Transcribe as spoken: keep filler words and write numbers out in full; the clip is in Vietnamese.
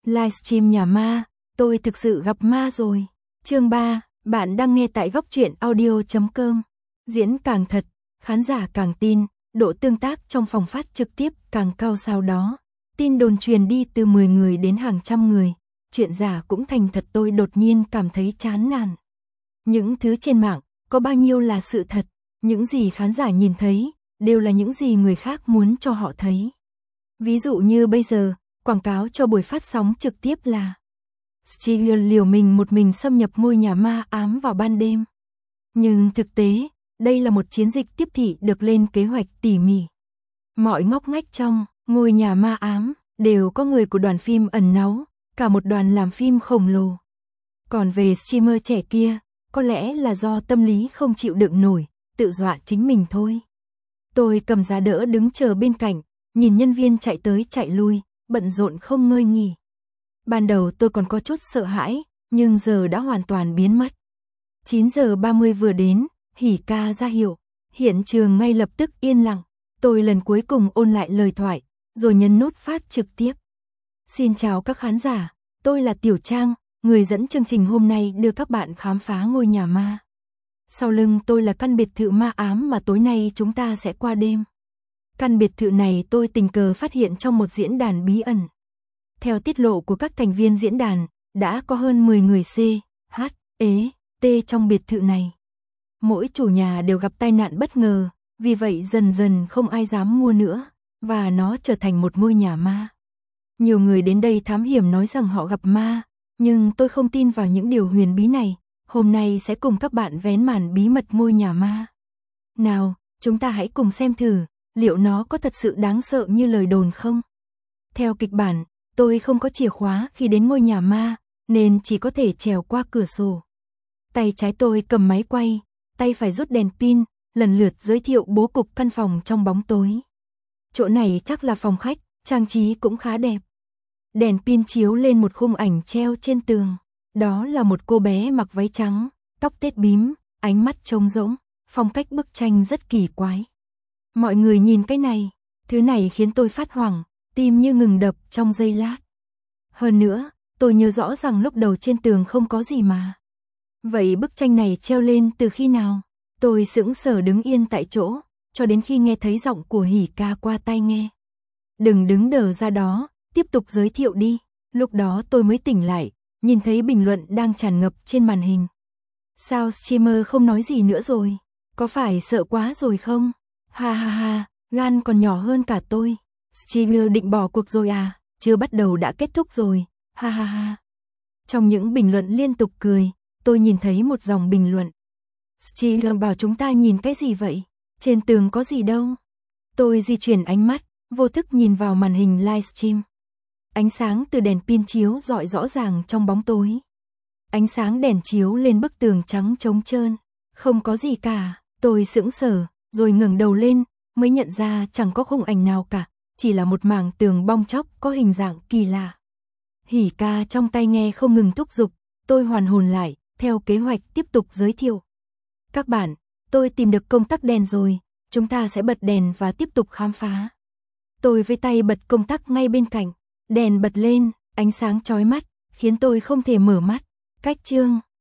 Livestream nhà ma, tôi thực sự gặp ma rồi. Chương ba, bạn đang nghe tại góc truyện audio chấm com. Diễn càng thật, khán giả càng tin, độ tương tác trong phòng phát trực tiếp càng cao sau đó. Tin đồn truyền đi từ mười người đến hàng trăm người, chuyện giả cũng thành thật, tôi đột nhiên cảm thấy chán nản. Những thứ trên mạng, có bao nhiêu là sự thật, những gì khán giả nhìn thấy, đều là những gì người khác muốn cho họ thấy. Ví dụ như bây giờ, quảng cáo cho buổi phát sóng trực tiếp là Steele liều mình một mình xâm nhập ngôi nhà ma ám vào ban đêm. Nhưng thực tế, đây là một chiến dịch tiếp thị được lên kế hoạch tỉ mỉ. Mọi ngóc ngách trong ngôi nhà ma ám đều có người của đoàn phim ẩn náu, cả một đoàn làm phim khổng lồ. Còn về streamer trẻ kia, có lẽ là do tâm lý không chịu đựng nổi, tự dọa chính mình thôi. Tôi cầm giá đỡ đứng chờ bên cạnh, nhìn nhân viên chạy tới chạy lui, bận rộn không ngơi nghỉ. Ban đầu tôi còn có chút sợ hãi, nhưng giờ đã hoàn toàn biến mất. chín giờ ba mươi vừa đến, Hỉ ca ra hiệu, hiện trường ngay lập tức yên lặng. Tôi lần cuối cùng ôn lại lời thoại, rồi nhấn nút phát trực tiếp. Xin chào các khán giả, tôi là Tiểu Trang, người dẫn chương trình hôm nay đưa các bạn khám phá ngôi nhà ma. Sau lưng tôi là căn biệt thự ma ám mà tối nay chúng ta sẽ qua đêm. Căn biệt thự này tôi tình cờ phát hiện trong một diễn đàn bí ẩn. Theo tiết lộ của các thành viên diễn đàn, đã có hơn mười người C, H, E, T trong biệt thự này. Mỗi chủ nhà đều gặp tai nạn bất ngờ, vì vậy dần dần không ai dám mua nữa, và nó trở thành một ngôi nhà ma. Nhiều người đến đây thám hiểm nói rằng họ gặp ma, nhưng tôi không tin vào những điều huyền bí này. Hôm nay sẽ cùng các bạn vén màn bí mật ngôi nhà ma. Nào, chúng ta hãy cùng xem thử, liệu nó có thật sự đáng sợ như lời đồn không? Theo kịch bản, tôi không có chìa khóa khi đến ngôi nhà ma, nên chỉ có thể trèo qua cửa sổ. Tay trái tôi cầm máy quay, tay phải rút đèn pin, lần lượt giới thiệu bố cục căn phòng trong bóng tối. Chỗ này chắc là phòng khách, trang trí cũng khá đẹp. Đèn pin chiếu lên một khung ảnh treo trên tường. Đó là một cô bé mặc váy trắng, tóc tết bím, ánh mắt trống rỗng, phong cách bức tranh rất kỳ quái. Mọi người nhìn cái này, thứ này khiến tôi phát hoảng, tim như ngừng đập trong giây lát. Hơn nữa, tôi nhớ rõ rằng lúc đầu trên tường không có gì mà. Vậy bức tranh này treo lên từ khi nào? Tôi sững sờ đứng yên tại chỗ, cho đến khi nghe thấy giọng của Hỉ ca qua tai nghe. Đừng đứng đờ ra đó, tiếp tục giới thiệu đi. Lúc đó tôi mới tỉnh lại, nhìn thấy bình luận đang tràn ngập trên màn hình. Sao streamer không nói gì nữa rồi? Có phải sợ quá rồi không? Ha ha ha, gan còn nhỏ hơn cả tôi. Streamer định bỏ cuộc rồi à? Chưa bắt đầu đã kết thúc rồi. Ha ha ha. Trong những bình luận liên tục cười, tôi nhìn thấy một dòng bình luận. Streamer bảo chúng ta nhìn cái gì vậy? Trên tường có gì đâu? Tôi di chuyển ánh mắt, vô thức nhìn vào màn hình livestream. Ánh sáng từ đèn pin chiếu rọi rõ ràng trong bóng tối. Ánh sáng đèn chiếu lên bức tường trắng trống trơn, không có gì cả. Tôi sững sờ, rồi ngẩng đầu lên, mới nhận ra chẳng có khung ảnh nào cả, chỉ là một mảng tường bong tróc có hình dạng kỳ lạ. Hỉ ca trong tai nghe không ngừng thúc giục, tôi hoàn hồn lại, theo kế hoạch tiếp tục giới thiệu. Các bạn, tôi tìm được công tắc đèn rồi, chúng ta sẽ bật đèn và tiếp tục khám phá. Tôi với tay bật công tắc ngay bên cạnh. Đèn bật lên, ánh sáng chói mắt, khiến tôi không thể mở mắt. Cách chương